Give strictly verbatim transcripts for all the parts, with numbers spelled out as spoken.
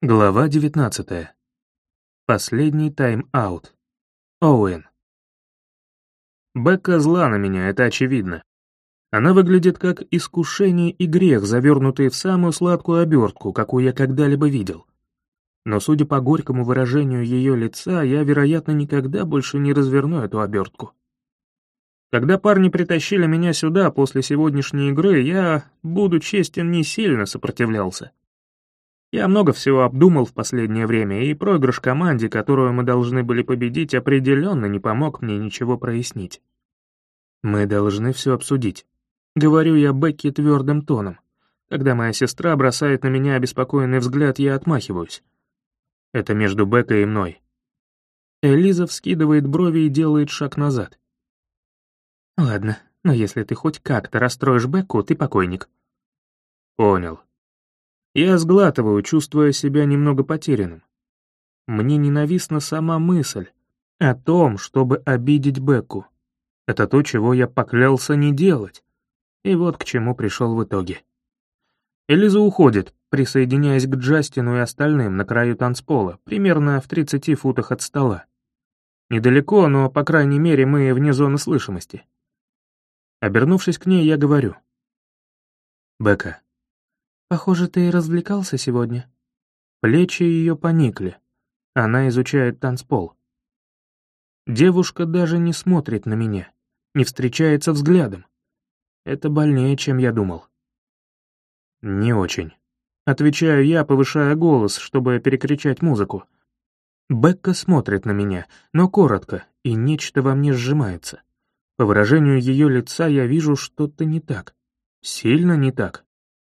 Глава девятнадцатая. Последний тайм-аут. Оуэн. Бекка зла на меня, это очевидно. Она выглядит как искушение и грех, завернутые в самую сладкую обертку, какую я когда-либо видел. Но, судя по горькому выражению ее лица, я, вероятно, никогда больше не разверну эту обертку. Когда парни притащили меня сюда после сегодняшней игры, я, буду честен, не сильно сопротивлялся. Я много всего обдумал в последнее время, и проигрыш команде, которую мы должны были победить, определенно не помог мне ничего прояснить. «Мы должны все обсудить», — говорю я Бекке твердым тоном. Когда моя сестра бросает на меня обеспокоенный взгляд, я отмахиваюсь. Это между Беккой и мной. Элиза вскидывает брови и делает шаг назад. «Ладно, но если ты хоть как-то расстроишь Бекку, ты покойник». «Понял». Я сглатываю, чувствуя себя немного потерянным. Мне ненавистна сама мысль о том, чтобы обидеть Бекку. Это то, чего я поклялся не делать. И вот к чему пришел в итоге. Элиза уходит, присоединяясь к Джастину и остальным на краю танцпола, примерно в тридцати футах от стола. Недалеко, но, по крайней мере, мы вне зоны слышимости. Обернувшись к ней, я говорю. «Бекка, похоже, ты развлекался сегодня». Плечи ее поникли. Она изучает танцпол. Девушка даже не смотрит на меня, не встречается взглядом. Это больнее, чем я думал. «Не очень», — отвечаю я, повышая голос, чтобы перекричать музыку. Бекка смотрит на меня, но коротко, и нечто во мне сжимается. По выражению ее лица я вижу что-то не так. Сильно не так.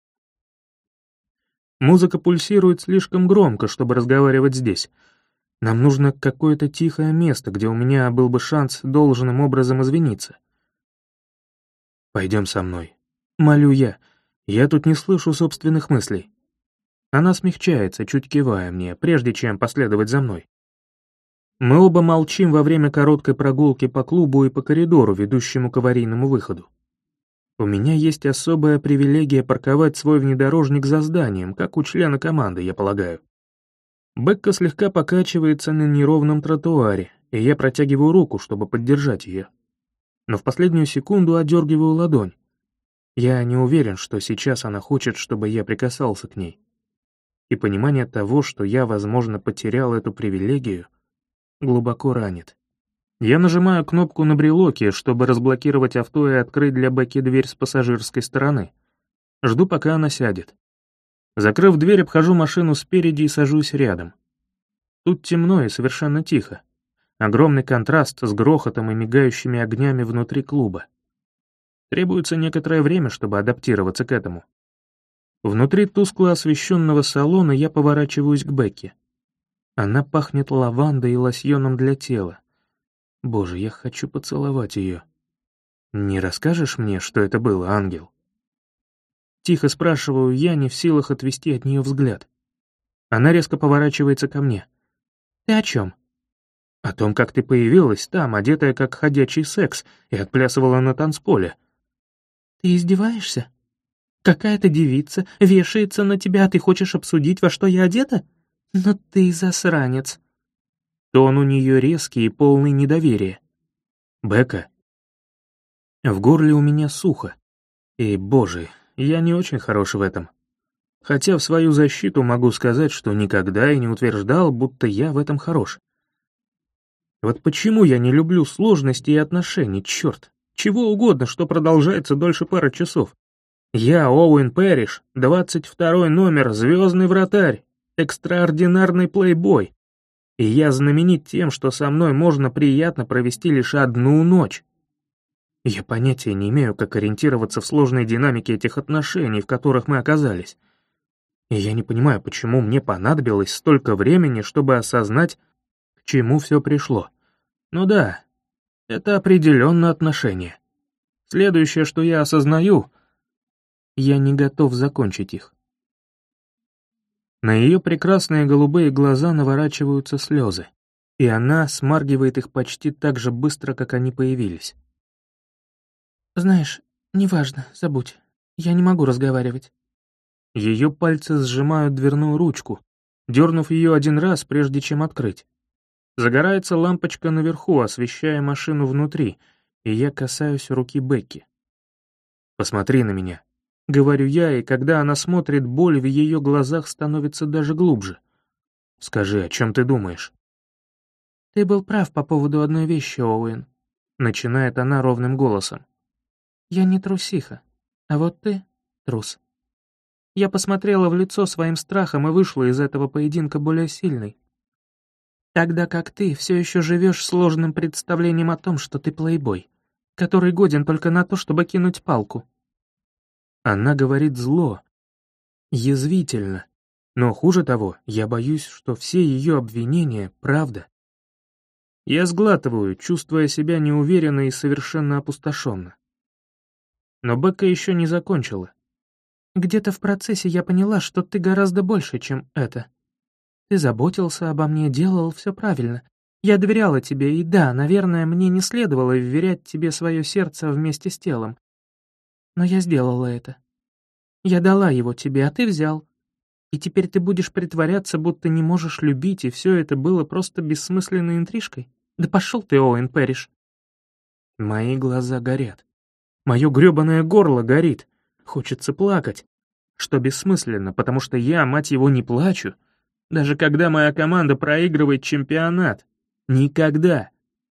Музыка пульсирует слишком громко, чтобы разговаривать здесь. Нам нужно какое-то тихое место, где у меня был бы шанс должным образом извиниться. «Пойдем со мной». Молю я. Я тут не слышу собственных мыслей. Она смягчается, чуть кивая мне, прежде чем последовать за мной. Мы оба молчим во время короткой прогулки по клубу и по коридору, ведущему к аварийному выходу. У меня есть особая привилегия парковать свой внедорожник за зданием, как у члена команды, я полагаю. Бекка слегка покачивается на неровном тротуаре, и я протягиваю руку, чтобы поддержать ее. Но в последнюю секунду одергиваю ладонь. Я не уверен, что сейчас она хочет, чтобы я прикасался к ней. И понимание того, что я, возможно, потерял эту привилегию, глубоко ранит. Я нажимаю кнопку на брелоке, чтобы разблокировать авто и открыть для Бекки дверь с пассажирской стороны. Жду, пока она сядет. Закрыв дверь, обхожу машину спереди и сажусь рядом. Тут темно и совершенно тихо. Огромный контраст с грохотом и мигающими огнями внутри клуба. Требуется некоторое время, чтобы адаптироваться к этому. Внутри тускло освещенного салона я поворачиваюсь к Бекке. Она пахнет лавандой и лосьоном для тела. Боже, я хочу поцеловать ее. «Не расскажешь мне, что это было, ангел?» Тихо спрашиваю я, не в силах отвести от нее взгляд. Она резко поворачивается ко мне. «Ты о чем?» «О том, как ты появилась там, одетая как ходячий секс, и отплясывала на танцполе». «Ты издеваешься? Какая-то девица вешается на тебя, а ты хочешь обсудить, во что я одета? Но ты засранец». Тон у нее резкий и полный недоверия. «Бекка». В горле у меня сухо. И, боже, я не очень хорош в этом. Хотя в свою защиту могу сказать, что никогда и не утверждал, будто я в этом хорош. Вот почему я не люблю сложности и отношений, черт. Чего угодно, что продолжается дольше пары часов. Я Оуэн Пэриш, двадцать второй номер, звездный вратарь, экстраординарный плейбой. И я знаменит тем, что со мной можно приятно провести лишь одну ночь. Я понятия не имею, как ориентироваться в сложной динамике этих отношений, в которых мы оказались. И я не понимаю, почему мне понадобилось столько времени, чтобы осознать, к чему все пришло. Ну да, это определенно отношения. Следующее, что я осознаю, я не готов закончить их. На ее прекрасные голубые глаза наворачиваются слезы, и она смаргивает их почти так же быстро, как они появились. «Знаешь, неважно, забудь. Я не могу разговаривать». Ее пальцы сжимают дверную ручку, дернув ее один раз, прежде чем открыть. Загорается лампочка наверху, освещая машину внутри, и я касаюсь руки Бекки. «Посмотри на меня», — говорю я, и когда она смотрит, боль в ее глазах становится даже глубже. «Скажи, о чем ты думаешь?» «Ты был прав по поводу одной вещи, Оуэн», — начинает она ровным голосом. «Я не трусиха, а вот ты — трус. Я посмотрела в лицо своим страхом и вышла из этого поединка более сильной. Тогда как ты все еще живешь сложным представлением о том, что ты плейбой, который годен только на то, чтобы кинуть палку». Она говорит зло, язвительно, но хуже того, я боюсь, что все ее обвинения — правда. Я сглатываю, чувствуя себя неуверенно и совершенно опустошенно. Но Бекка еще не закончила. «Где-то в процессе я поняла, что ты гораздо больше, чем это. Ты заботился обо мне, делал все правильно. Я доверяла тебе, и да, наверное, мне не следовало вверять тебе свое сердце вместе с телом. Но я сделала это. Я дала его тебе, а ты взял. И теперь ты будешь притворяться, будто не можешь любить, и все это было просто бессмысленной интрижкой? Да пошел ты, Оуэн Пэриш». Мои глаза горят. Мое грёбаное горло горит. Хочется плакать. Что бессмысленно, потому что я, мать его, не плачу. Даже когда моя команда проигрывает чемпионат. Никогда.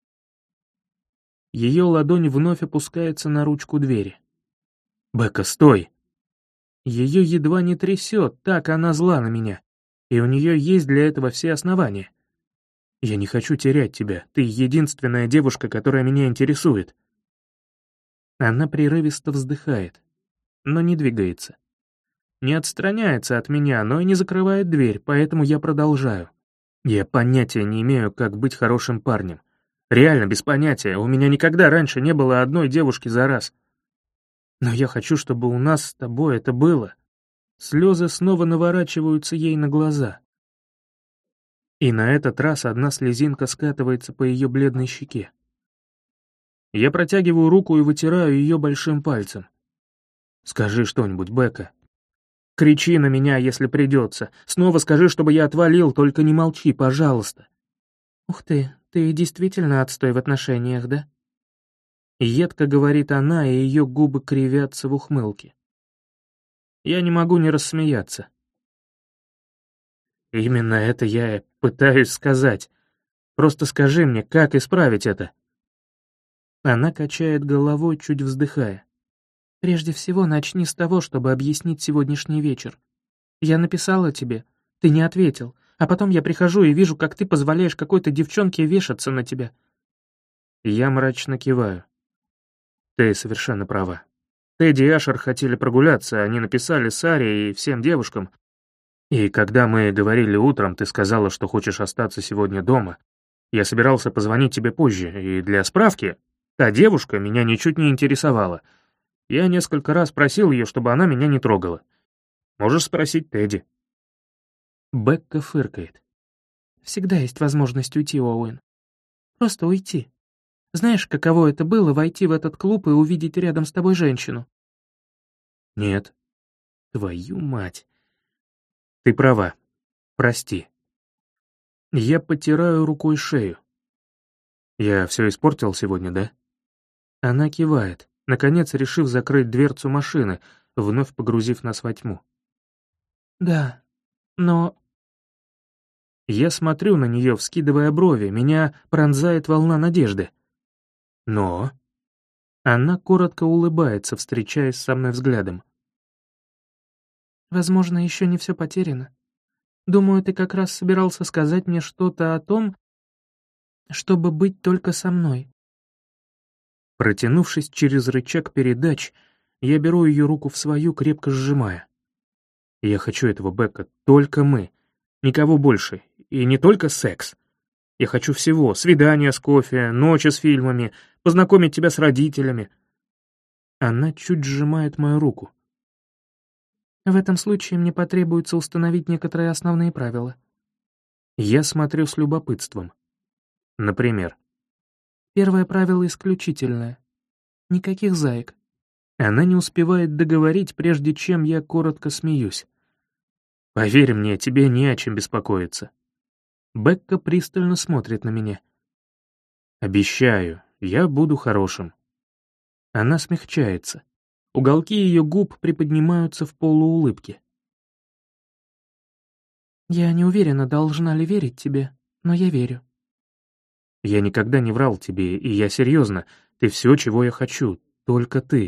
Ее ладонь вновь опускается на ручку двери. «Бекка, стой!» Ее едва не трясет, так она зла на меня. И у нее есть для этого все основания. Я не хочу терять тебя, ты единственная девушка, которая меня интересует. Она прерывисто вздыхает, но не двигается. Не отстраняется от меня, но и не закрывает дверь, поэтому я продолжаю. Я понятия не имею, как быть хорошим парнем. Реально без понятия, у меня никогда раньше не было одной девушки за раз. Но я хочу, чтобы у нас с тобой это было. Слезы снова наворачиваются ей на глаза. И на этот раз одна слезинка скатывается по ее бледной щеке. Я протягиваю руку и вытираю ее большим пальцем. «Скажи что-нибудь, Бекка. Кричи на меня, если придется. Снова скажи, чтобы я отвалил, только не молчи, пожалуйста». «Ух ты, ты действительно отстой в отношениях, да?» Едко говорит она, и ее губы кривятся в ухмылке. Я не могу не рассмеяться. Именно это я и пытаюсь сказать. Просто скажи мне, как исправить это? Она качает головой, чуть вздыхая. «Прежде всего, начни с того, чтобы объяснить сегодняшний вечер. Я написала тебе, ты не ответил, а потом я прихожу и вижу, как ты позволяешь какой-то девчонке вешаться на тебя». Я мрачно киваю. Ты совершенно права. Тедди и Ашер хотели прогуляться, они написали Саре и всем девушкам. И когда мы говорили утром, ты сказала, что хочешь остаться сегодня дома. Я собирался позвонить тебе позже, и для справки, та девушка меня ничуть не интересовала. Я несколько раз просил ее, чтобы она меня не трогала. Можешь спросить Тедди. Бекка фыркает. «Всегда есть возможность уйти, Оуэн. Просто уйти. Знаешь, каково это было войти в этот клуб и увидеть рядом с тобой женщину?» «Нет. Твою мать. Ты права. Прости». Я потираю рукой шею. «Я все испортил сегодня, да?» Она кивает, наконец решив закрыть дверцу машины, вновь погрузив нас во тьму. «Да, но...» Я смотрю на нее, вскидывая брови, меня пронзает волна надежды. «Но...» Она коротко улыбается, встречаясь со мной взглядом. «Возможно, еще не все потеряно. Думаю, ты как раз собирался сказать мне что-то о том, чтобы быть только со мной». Протянувшись через рычаг передач, я беру ее руку в свою, крепко сжимая. «Я хочу этого, Бекка, только мы. Никого больше. И не только секс. Я хочу всего. Свидания с кофе, ночи с фильмами, познакомить тебя с родителями». Она чуть сжимает мою руку. «В этом случае мне потребуется установить некоторые основные правила». Я смотрю с любопытством. Например. Первое правило исключительное. Никаких заек. Она не успевает договорить, прежде чем я коротко смеюсь. Поверь мне, тебе не о чем беспокоиться». Бекка пристально смотрит на меня. «Обещаю, я буду хорошим». Она смягчается. Уголки ее губ приподнимаются в полуулыбке. «Я не уверена, должна ли верить тебе, но я верю». «Я никогда не врал тебе, и я серьезно. Ты все, чего я хочу, только ты.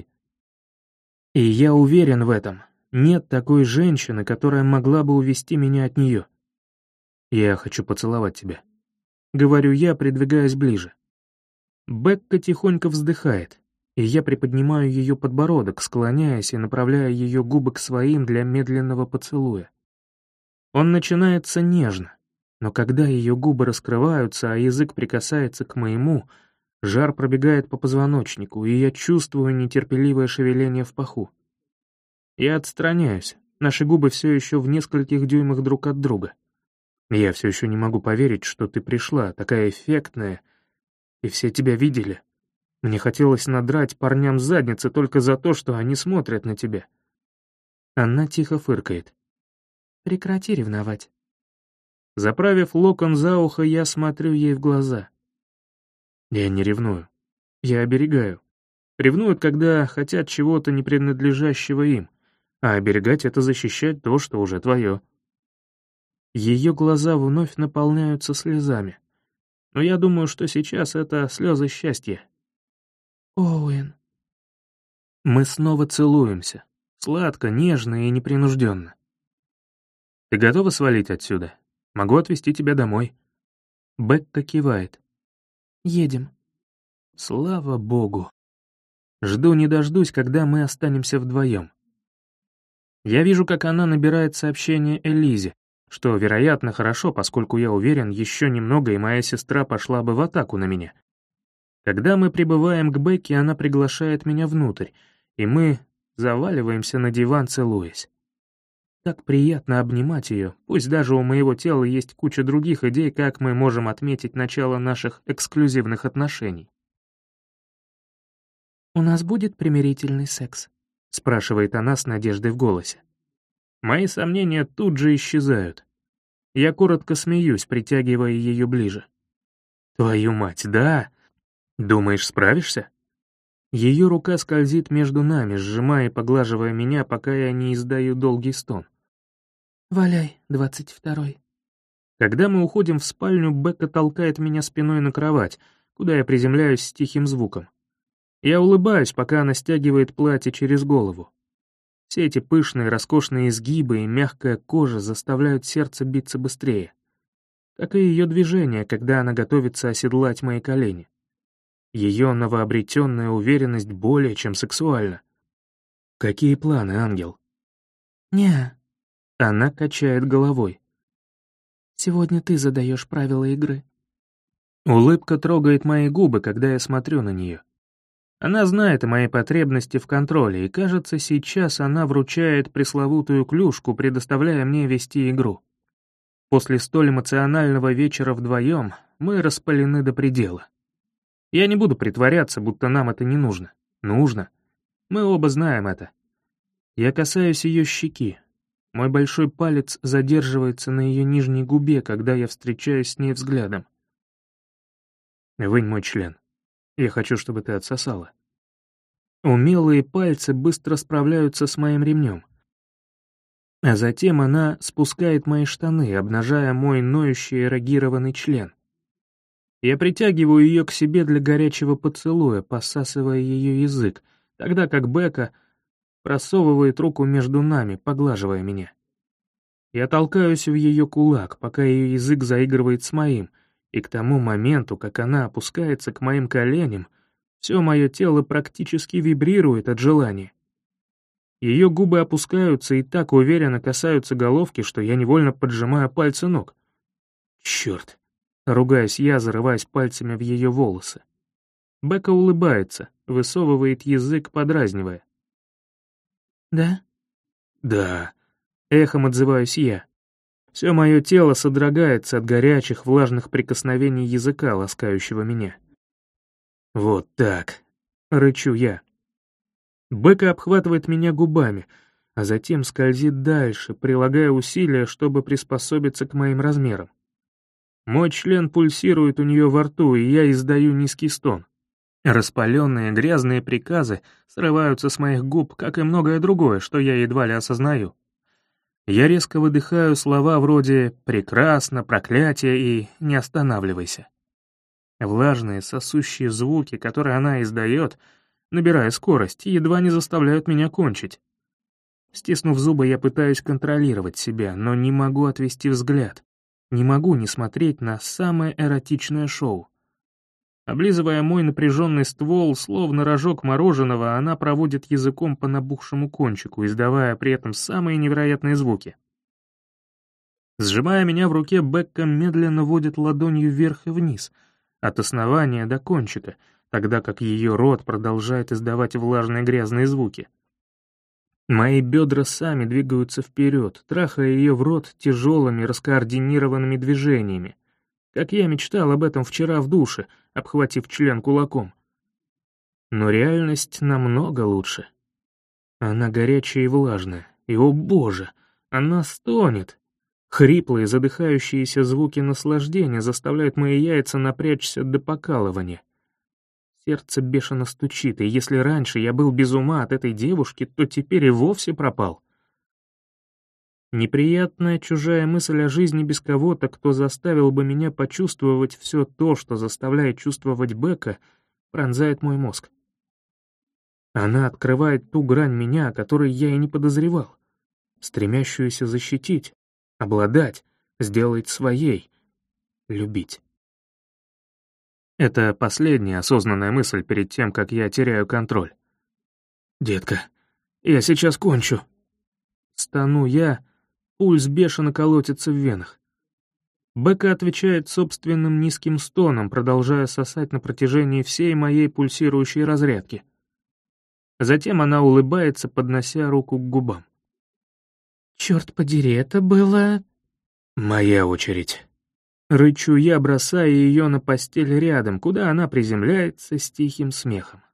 И я уверен в этом. Нет такой женщины, которая могла бы увести меня от нее. Я хочу поцеловать тебя». Говорю я, придвигаясь ближе. Бекка тихонько вздыхает, и я приподнимаю ее подбородок, склоняясь и направляя ее губы к своим для медленного поцелуя. Он начинается нежно, но когда ее губы раскрываются, а язык прикасается к моему, жар пробегает по позвоночнику, и я чувствую нетерпеливое шевеление в паху. Я отстраняюсь, наши губы все еще в нескольких дюймах друг от друга. Я все еще не могу поверить, что ты пришла, такая эффектная, и все тебя видели. Мне хотелось надрать парням задницы только за то, что они смотрят на тебя. Она тихо фыркает. «Прекрати ревновать». Заправив локон за ухо, я смотрю ей в глаза. Я не ревную. Я оберегаю. Ревнуют, когда хотят чего-то не принадлежащего им, а оберегать — это защищать то, что уже твое. Ее глаза вновь наполняются слезами. Но я думаю, что сейчас это слезы счастья. «Оуэн». Мы снова целуемся. Сладко, нежно и непринужденно. «Ты готова свалить отсюда? Могу отвезти тебя домой». Бекка кивает. «Едем». Слава богу. Жду не дождусь, когда мы останемся вдвоем. Я вижу, как она набирает сообщение Элизе, что, вероятно, хорошо, поскольку я уверен, еще немного, и моя сестра пошла бы в атаку на меня. Когда мы прибываем к Бекке, она приглашает меня внутрь, и мы заваливаемся на диван, целуясь. Так приятно обнимать ее, пусть даже у моего тела есть куча других идей, как мы можем отметить начало наших эксклюзивных отношений. «У нас будет примирительный секс?» — спрашивает она с надеждой в голосе. Мои сомнения тут же исчезают. Я коротко смеюсь, притягивая ее ближе. «Твою мать, да? Думаешь, справишься?» Ее рука скользит между нами, сжимая и поглаживая меня, пока я не издаю долгий стон. «Валяй, двадцать второй». Когда мы уходим в спальню, Бекка толкает меня спиной на кровать, куда я приземляюсь с тихим звуком. Я улыбаюсь, пока она стягивает платье через голову. Все эти пышные, роскошные изгибы и мягкая кожа заставляют сердце биться быстрее. Как и ее движения, когда она готовится оседлать мои колени. Ее новообретенная уверенность более чем сексуальна. «Какие планы, ангел?» «Не». Она качает головой. «Сегодня ты задаешь правила игры». Улыбка трогает мои губы, когда я смотрю на нее. Она знает о моей потребности в контроле, и, кажется, сейчас она вручает пресловутую клюшку, предоставляя мне вести игру. После столь эмоционального вечера вдвоем мы распалены до предела. Я не буду притворяться, будто нам это не нужно. Нужно. Мы оба знаем это. Я касаюсь ее щеки. Мой большой палец задерживается на ее нижней губе, когда я встречаюсь с ней взглядом. «Вынь мой член. Я хочу, чтобы ты отсосала». Умелые пальцы быстро справляются с моим ремнем. А затем она спускает мои штаны, обнажая мой ноющий эрогированный член. Я притягиваю ее к себе для горячего поцелуя, посасывая ее язык, тогда как Бекка просовывает руку между нами, поглаживая меня. Я толкаюсь в ее кулак, пока ее язык заигрывает с моим, и к тому моменту, как она опускается к моим коленям, все мое тело практически вибрирует от желания. Ее губы опускаются и так уверенно касаются головки, что я невольно поджимаю пальцы ног. Черт! Ругаюсь я, зарываясь пальцами в ее волосы. Бекка улыбается, высовывает язык, подразнивая. «Да?» «Да», — эхом отзываюсь я. Все мое тело содрогается от горячих, влажных прикосновений языка, ласкающего меня. «Вот так», — рычу я. Бекка обхватывает меня губами, а затем скользит дальше, прилагая усилия, чтобы приспособиться к моим размерам. Мой член пульсирует у нее во рту, и я издаю низкий стон. Распаленные грязные приказы срываются с моих губ, как и многое другое, что я едва ли осознаю. Я резко выдыхаю слова вроде «прекрасно», «проклятие» и «не останавливайся». Влажные, сосущие звуки, которые она издает, набирая скорость, едва не заставляют меня кончить. Стиснув зубы, я пытаюсь контролировать себя, но не могу отвести взгляд. Не могу не смотреть на самое эротичное шоу. Облизывая мой напряженный ствол, словно рожок мороженого, она проводит языком по набухшему кончику, издавая при этом самые невероятные звуки. Сжимая меня в руке, Бекка медленно водит ладонью вверх и вниз, от основания до кончика, тогда как ее рот продолжает издавать влажные грязные звуки. Мои бедра сами двигаются вперед, трахая ее в рот тяжелыми раскоординированными движениями, как я мечтал об этом вчера в душе, обхватив член кулаком. Но реальность намного лучше. Она горячая и влажная, и, о боже, она стонет. Хриплые, задыхающиеся звуки наслаждения заставляют мои яйца напрячься до покалывания. Сердце бешено стучит, и если раньше я был без ума от этой девушки, то теперь и вовсе пропал. Неприятная чужая мысль о жизни без кого-то, кто заставил бы меня почувствовать все то, что заставляет чувствовать Бекка, пронзает мой мозг. Она открывает ту грань меня, о которой я и не подозревал, стремящуюся защитить, обладать, сделать своей, любить. Это последняя осознанная мысль перед тем, как я теряю контроль. «Детка, я сейчас кончу!» Стану я, пульс бешено колотится в венах. Бекка отвечает собственным низким стоном, продолжая сосать на протяжении всей моей пульсирующей разрядки. Затем она улыбается, поднося руку к губам. «Черт подери, это было...» «Моя очередь». Рычу я, бросая ее на постель рядом, куда она приземляется с тихим смехом.